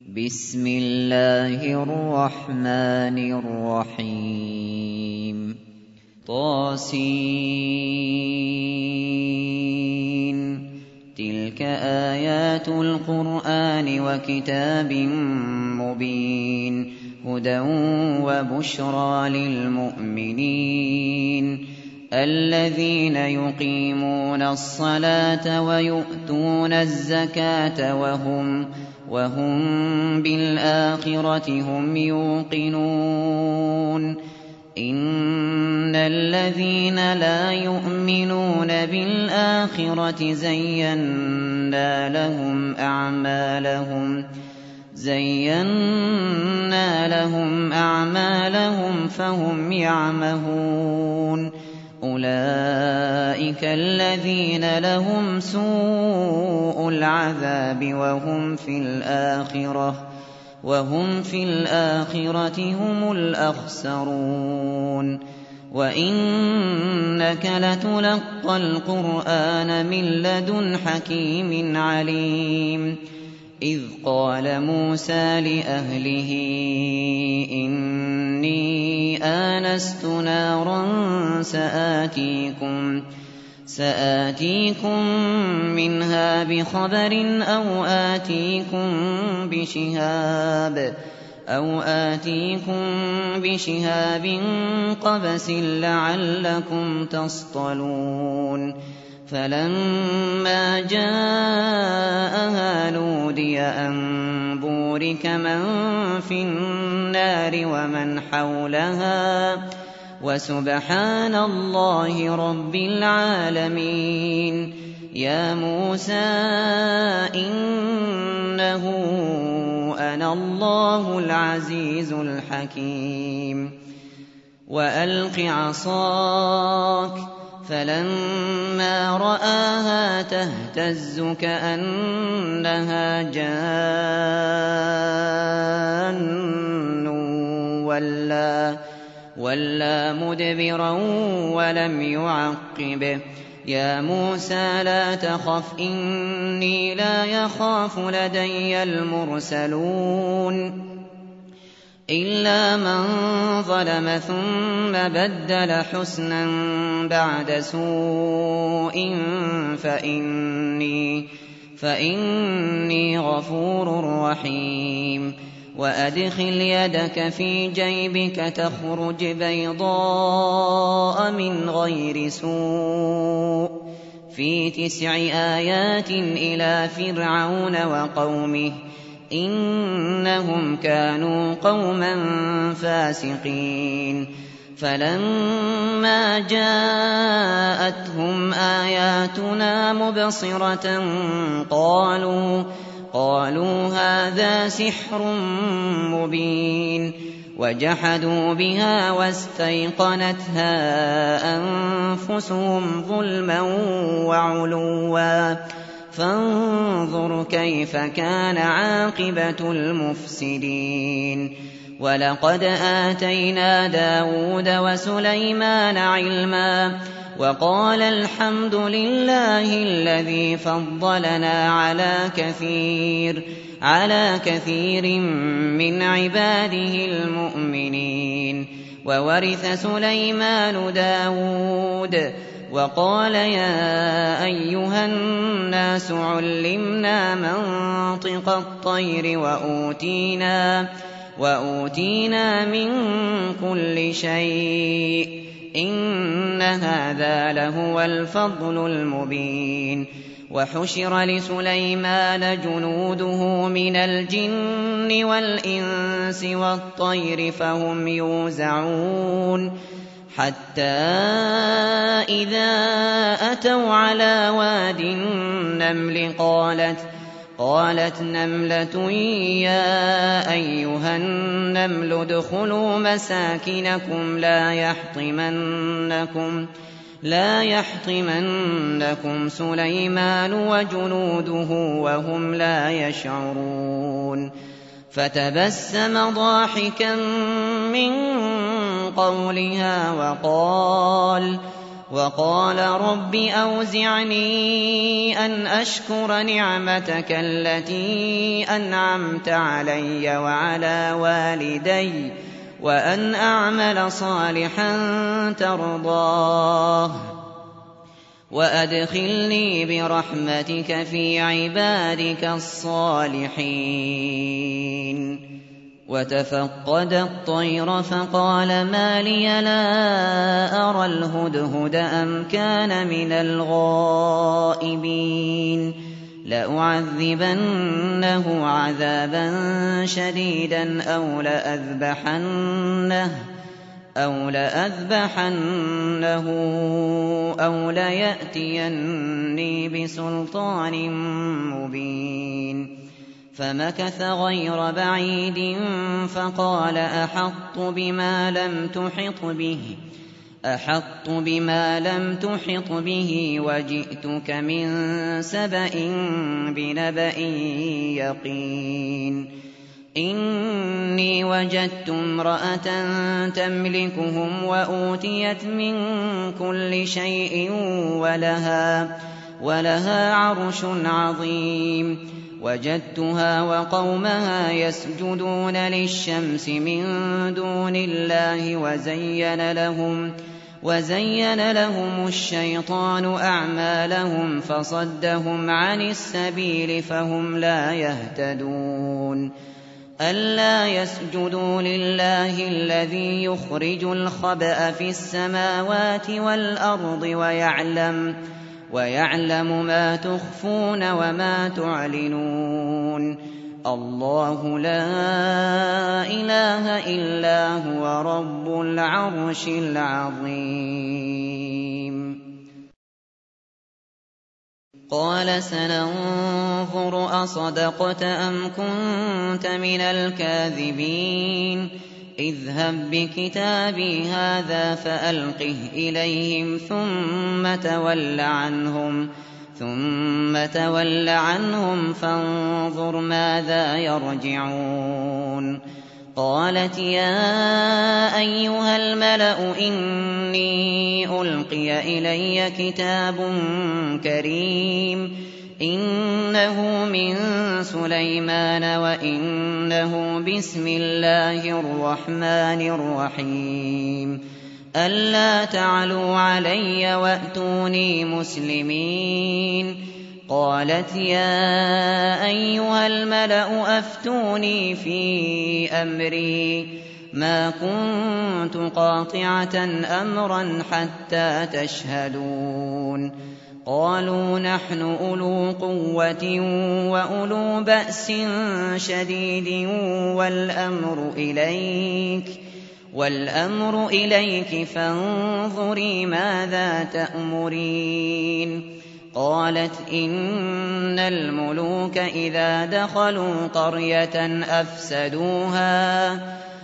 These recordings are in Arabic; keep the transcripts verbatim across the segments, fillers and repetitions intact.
بسم الله الرحمن الرحيم طاسين تلك آيات القرآن وكتاب مبين هدى وبشرى للمؤمنين الذين يقيمون الصلاة ويؤتون الزكاة وهم وهم بالآخرة هم يوقنون إن الذين لا يؤمنون بالآخرة زينا لهم أعمالهم زينا لهم أعمالهم فهم يعمهون أولئك الذين لهم سوء العذاب وهم في الآخرة وهم في الآخرة هم الأخسرون وإنك لتلقى القرآن من لدن حكيم عليم إذ قال موسى لأهله إني آنست نارا سآتيكم سآتيكم منها بخبر أو آتيكم بشهاب أو آتيكم بشهاب قبس لعلكم تصطلون فلما جاءها نودي أن بورك من في النار ومن حولها وسبحان الله رب العالمين يا موسى إنه أنا الله العزيز الحكيم وألق عصاك فلما رآها تهتز كأنها جان ولا ولا مدبرا ولم يعقب يا موسى لا تخف إني لا يخاف لدي المرسلون إلا من ظلم ثم بدل حسنا بعد سوء فإني, فإني غفور رحيم وأدخل يدك في جيبك تخرج بيضاء من غير سوء في تسع آيات إلى فرعون وقومه إنهم كانوا قوما فاسقين فلما جاءتهم آياتنا مبصرة قالوا قالوا هذا سحر مبين وجحدوا بها واستيقنتها أنفسهم ظلما وعلوا فانظر كيف كان عاقبة المفسدين ولقد آتينا داود وسليمان علما وقال الحمد لله الذي فضلنا على كثير على كثير من عباده المؤمنين وورث سليمان داود وقال يا أيها الناس علمنا منطق الطير وأوتينا وأوتينا من كل شيء إن هذا لهو الفضل المبين وحشر لسليمان جنوده من الجن والإنس والطير فهم يوزعون حتى إذا أتوا على واد النمل قالت قالت نملة يا أيها النمل ادخلوا مساكنكم لا يحطمنكم لا يحطمنكم سليمان وجنوده وهم لا يشعرون فتبسم ضاحكا من قولها وقال وقال رب أوزعني أن أشكر نعمتك التي أنعمت علي وعلى والدي وأن أعمل صالحا ترضاه وأدخلني برحمتك في عبادك الصالحين. وتفقد الطير فقال ما لي لا أرى الهدهد أم كان من الغائبين لأعذبنه عذابا شديدا أو لأذبحنه أو لأذبحنه أو ليأتيني بسلطان مبين. فمكث غير بعيد فقال أحطت بما لم تحط به أحطت بما لم تحط به وجئتك من سبأ بنبأ يقين. إني وجدت امرأة تملكهم وأوتيت من كل شيء ولها, ولها عرش عظيم. وجدتها وقومها يسجدون للشمس من دون الله وزين لهم, وزين لهم الشيطان أعمالهم فصدهم عن السبيل فهم لا يهتدون. ألا يسجدوا لله الذي يخرج الخبأ في السماوات والأرض ويعلم ويعلم ما تخفون وما تعلنون. الله لا إله إلا هو رب العرش العظيم. قال سننظر أصدقت أم كنت من الكاذبين. اذهب بكتابي هذا فألقه إليهم ثم تول عنهم ثم تول عنهم فانظر ماذا يرجعون. قالت يا أيها الملأ إني ألقي إلي كتاب كريم إنه من سليمان وإنه بسم الله الرحمن الرحيم ألا تعلوا علي وأتوني مسلمين. قالت يا أيها الملأ أفتوني في أمري ما كنت قاطعة أمرا حتى تشهدون. قالوا نحن أولو قوة وأولو بأس شديد والأمر إليك والأمر إليك فانظري ماذا تأمرين. قالت إن الملوك إذا دخلوا قرية أفسدوها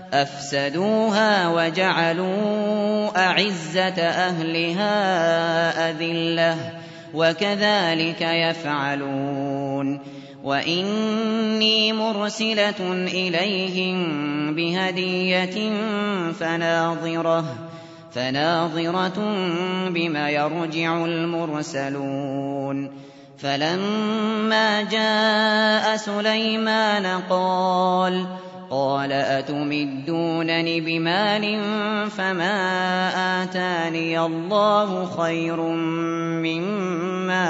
أفسدوها وجعلوا أعزة أهلها أذلة وكذلك يفعلون. وإني مرسلة إليهم بهدية فناظرة فناظرة بما يرجع المرسلون. فلما جاء سليمان قال قال أتمدونني بمال فما آتاني الله خير مما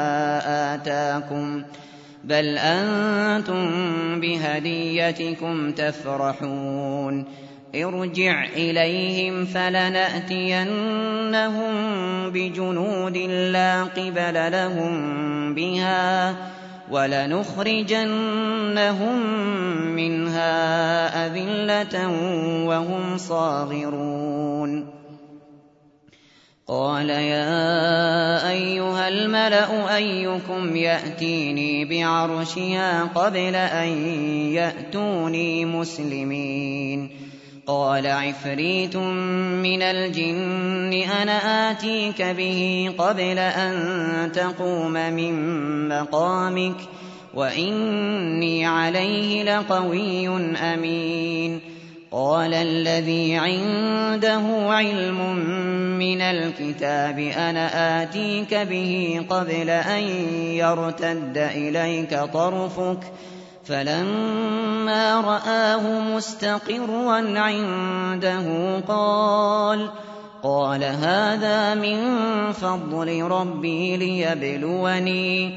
آتاكم بل أنتم بهديتكم تفرحون. ارجع إليهم فلنأتينهم بجنود لا قبل لهم بها ولنخرجنهم منها أذلة وهم صاغرون. قال يا أيها الملأ أيكم يأتيني بعرشها قبل أن يأتوني مسلمين. قال عفريت من الجن أنا آتيك به قبل أن تقوم من مقامك وإني عليه لقوي أمين. قال الذي عنده علم من الكتاب أنا آتيك به قبل أن يرتد إليك طرفك فلما رآه مستقرا عنده قال قال هذا من فضل ربي ليبلوني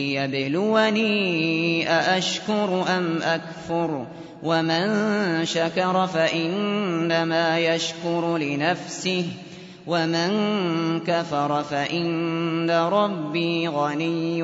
ليبلوني أأشكر أم أكفر ومن شكر فإنما يشكر لنفسه ومن كفر فإن ربي غني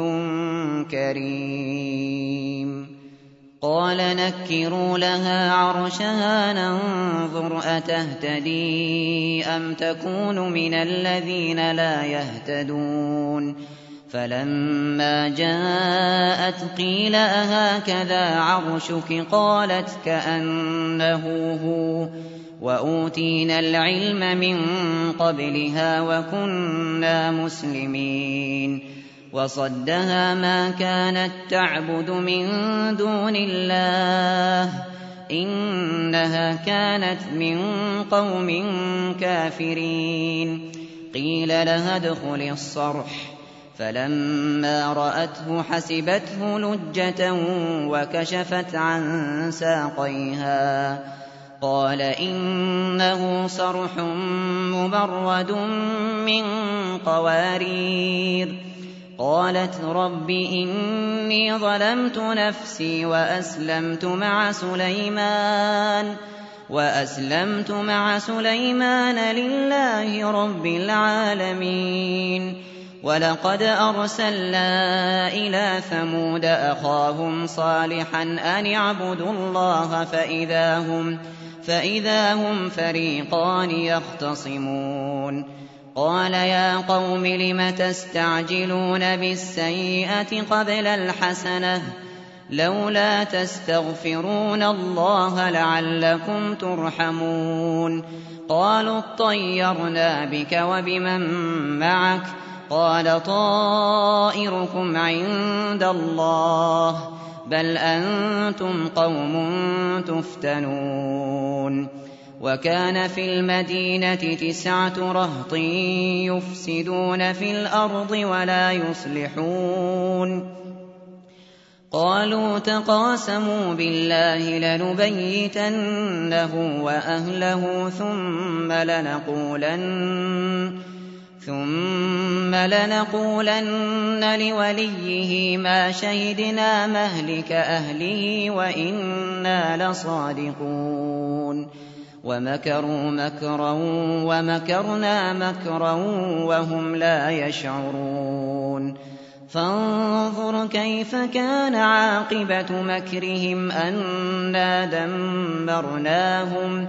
كريم قال نكروا لها عرشها ننظر أتهتدي أم تكون من الذين لا يهتدون فلما جاءت قيل أهكذا عرشك قالت كأنه هو وأوتينا العلم من قبلها وكنا مسلمين وصدها ما كانت تعبد من دون الله إنها كانت من قوم كافرين قيل لها ادخل الصرح فلما رأته حسبته لجة وكشفت عن ساقيها قال إنه صرح مبرد من قوارير قالت رب إني ظلمت نفسي وأسلمت مع سليمان وأسلمت مع سليمان لله رب العالمين ولقد أرسلنا إلى ثمود أخاهم صالحا أن اعبدوا الله فإذا هم, فإذا هم فريقان يختصمون قال يا قوم لم تستعجلون بالسيئة قبل الحسنة لولا تستغفرون الله لعلكم ترحمون قالوا اطيرنا بك وبمن معك قال طائركم عند الله بل أنتم قوم تفتنون وكان في المدينة تسعة رهط يفسدون في الأرض ولا يصلحون قالوا تقاسموا بالله لنبيتنه وأهله ثم لنقولن ثم لنقولن لوليه ما شهدنا مهلك أهله وإنا لصادقون ومكروا مكرا ومكرنا مكرا وهم لا يشعرون فانظر كيف كان عاقبة مكرهم أنا دمرناهم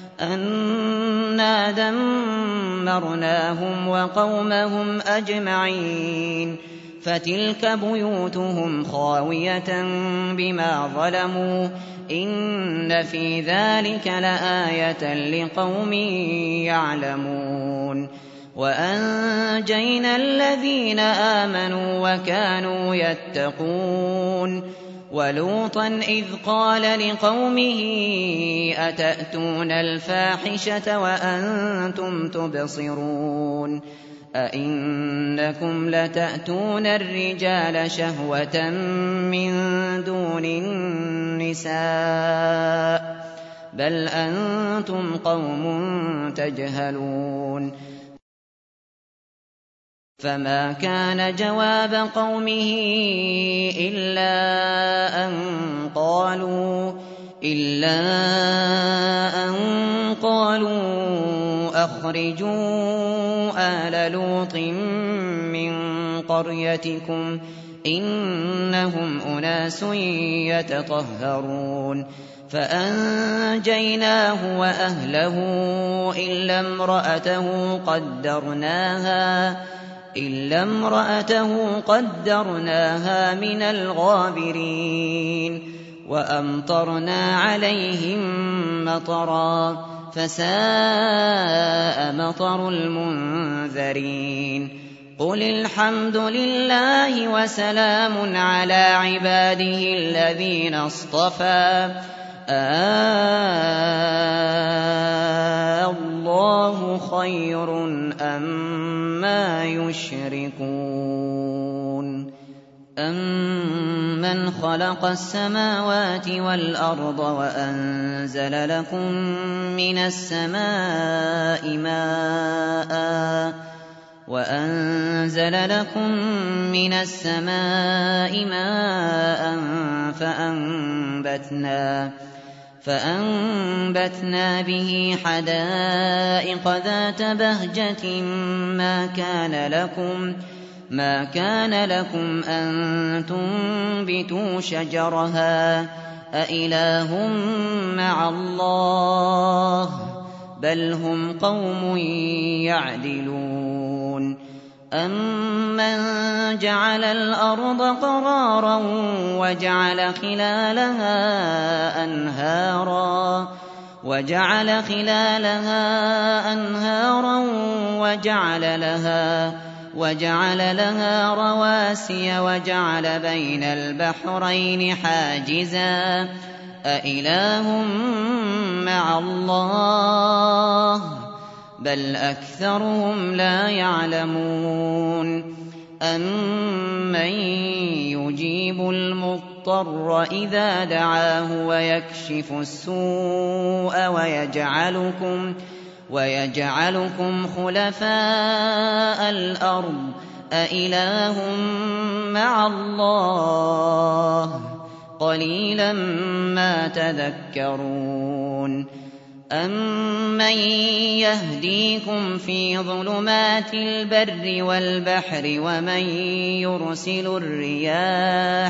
أنا دمرناهم وقومهم أجمعين فتلك بيوتهم خاوية بما ظلموا إن في ذلك لآية لقوم يعلمون وأنجينا الذين آمنوا وكانوا يتقون ولوطا إذ قال لقومه أتأتون الفاحشة وأنتم تبصرون أئنكم لتأتون الرجال شهوة من دون النساء بل أنتم قوم تجهلون فما كان جواب قومه إلا أن قالوا إلا أن قالوا أخرجوا آل لوط من قريتكم إنهم أناس يتطهرون فأنجيناه وأهله إلا امرأته قدرناها إلا امرأته قدرناها من الغابرين وأمطرنا عليهم مطرا فساء مطر المنذرين قل الحمد لله وسلام على عباده الذين اصطفى أَاللَّهُ خَيْرٌ أَمَّا يُشْرِكُونَ أَمَّنْ خَلَقَ السَّمَاوَاتِ وَالْأَرْضَ وَأَنزَلَ لَكُم مِّنَ السَّمَاءِ مَاءً وَأَنزَلَ لَكُم مِّنَ السَّمَاءِ مَاءً فَأَنبَتْنَا فَأَنبَتْنَا بِهِ حَدَائِقَ ذَاتَ بَهْجَةٍ مَّا كَانَ لَكُمْ ما كان لكم أن تنبتوا شجرها أإله مع الله بل هم قوم يعدلون أمن جعل الأرض قرارا وجعل خلالها أنهارا وجعل خلالها أنهارا وجعل لها وجعل لها رواسي وجعل بين البحرين حاجزا أإله مع الله بل أكثرهم لا يعلمون أمن يجيب المضطر إذا دعاه ويكشف السوء ويجعلكم ويجعلكم خلفاء الأرض أإله مع الله قليلا ما تذكرون أمن يهديكم في ظلمات البر والبحر ومن يرسل الرياح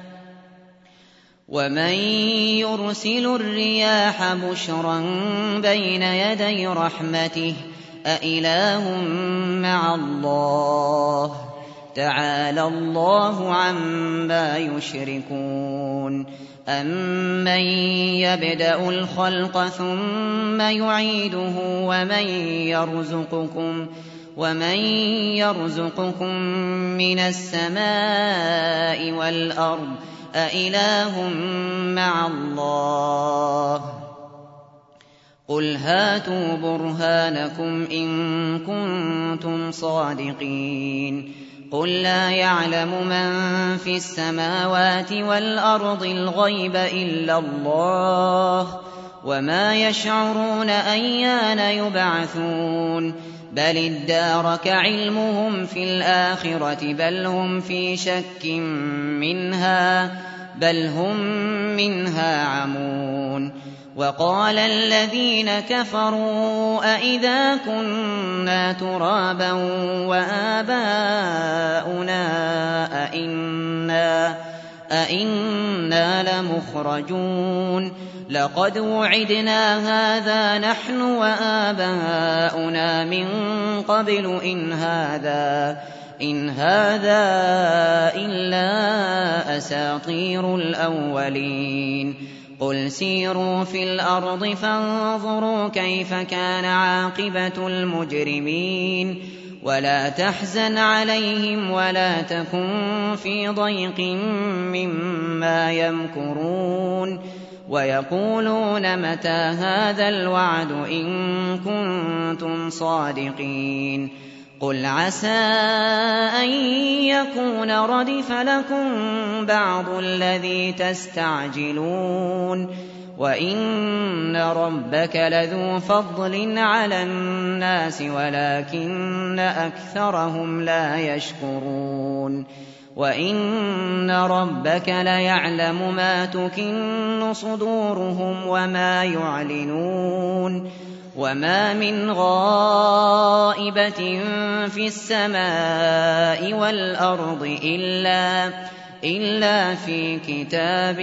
ومن يرسل الرياح بشرا بين يدي رحمته أإله مع الله تعالى الله عما يشركون أمن يبدأ الخلق ثم يعيده ومن يرزقكم ومن يرزقكم من السماء والأرض أإله مع الله قل هاتوا برهانكم إن كنتم صادقين قل لا يعلم من في السماوات والأرض الغيب إلا الله وما يشعرون أيان يبعثون بل ادارك علمهم في الآخرة بل هم في شك منها بل هم منها عمون وقال الذين كفروا أئذا كنا ترابا وآباؤنا أئنا أئنا لمخرجون لقد وعدنا هذا نحن وآباؤنا من قبل إن هذا إن هذا إلا أساطير الأولين قل سيروا في الأرض فانظروا كيف كان عاقبة المجرمين ولا تحزن عليهم ولا تكن في ضيق مما يمكرون ويقولون متى هذا الوعد إن كنتم صادقين قل عسى أن يكون ردف لكم بعض الذي تستعجلون وإن ربك لذو فضل على الناس ولكن أكثرهم لا يشكرون وإن ربك ليعلم ما تكن صدورهم وما يعلنون وما من غائبة في السماء والأرض إلا إلا في كتاب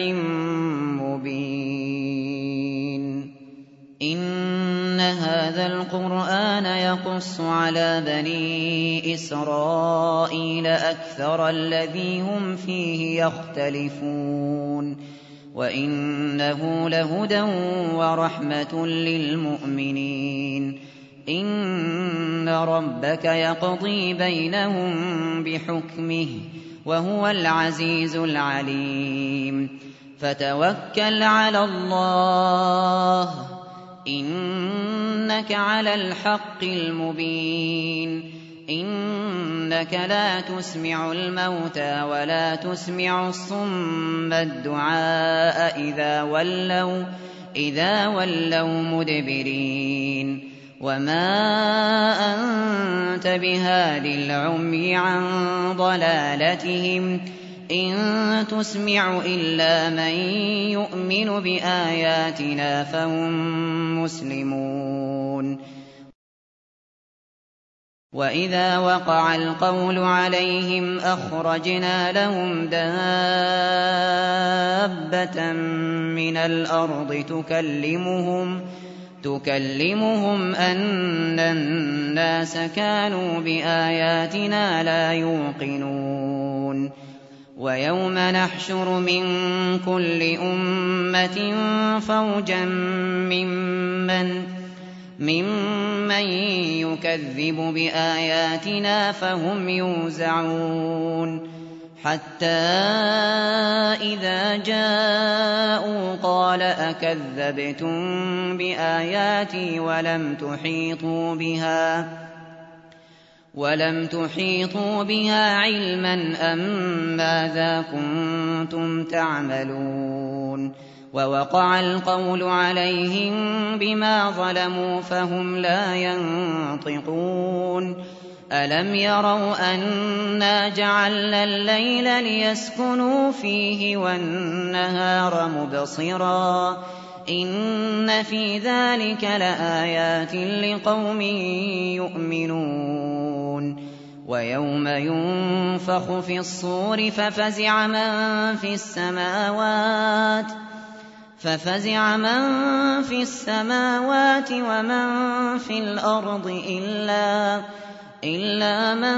مبين إن هذا القرآن يقص على بني إسرائيل أكثر الذي هم فيه يختلفون وإنه لهدى ورحمة للمؤمنين إن ربك يقضي بينهم بحكمه وهو العزيز العليم فتوكل على الله إنك على الحق المبين إنك لا تسمع الموتى ولا تسمع الصم الدعاء إذا ولوا إذا ولوا مدبرين وما أنت بهاد العمي عن ضلالتهم إن تسمع إلا من يؤمن بآياتنا فهم مسلمون وإذا وقع القول عليهم أخرجنا لهم دابة من الأرض تكلمهم تكلمهم أن الناس كانوا بآياتنا لا يوقنون ويوم نحشر من كل أمة فوجا ممن ممن يكذب بآياتنا فهم يوزعون حتى إذا جاءوا قال أكذبتم بآياتي ولم تحيطوا بها ولم تحيطوا بها علما أم ماذا كنتم تعملون ووقع القول عليهم بما ظلموا فهم لا ينطقون ألم يروا أنا جعلنا الليل ليسكنوا فيه والنهار مبصرا إن في ذلك لآيات لقوم يؤمنون ويوم ينفخ في الصور ففزع من في السماوات ففزع من في السماوات ومن في الأرض إلا إلا من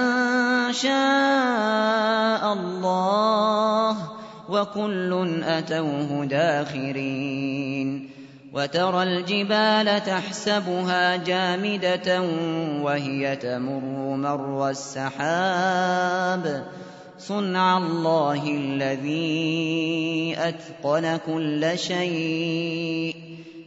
شاء الله وكل أتوه داخرين وترى الجبال تحسبها جامدة وهي تمر مر السحاب صنع الله الذي أتقن كل شيء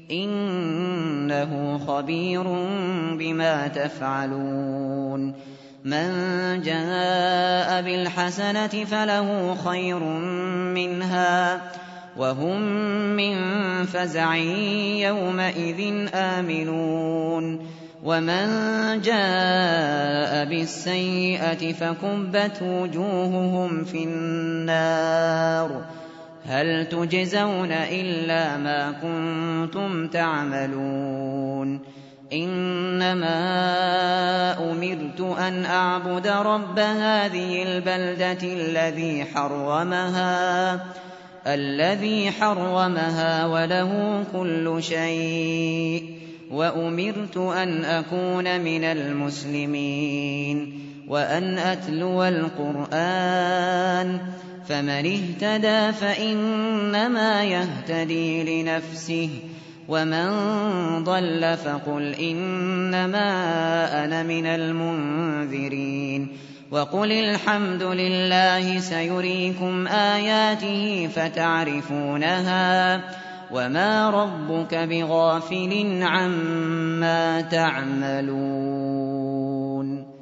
إنه خبير بما تفعلون من جاء بالحسنة فله خير منها وهم من فزع يومئذ آمنون ومن جاء بالسيئة فكبت وجوههم في النار هل تجزون إلا ما كنتم تعملون إنما أمرت أن أعبد رب هذه البلدة الذي حرمها الذي حرمها وله كل شيء وأمرت أن أكون من المسلمين وأن أتلو القرآن فمن اهتدى فإنما يهتدي لنفسه ومن ضل فقل إنما أنا من المنذرين وقل الحمد لله سيريكم آياته فتعرفونها وما ربك بغافل عما تعملون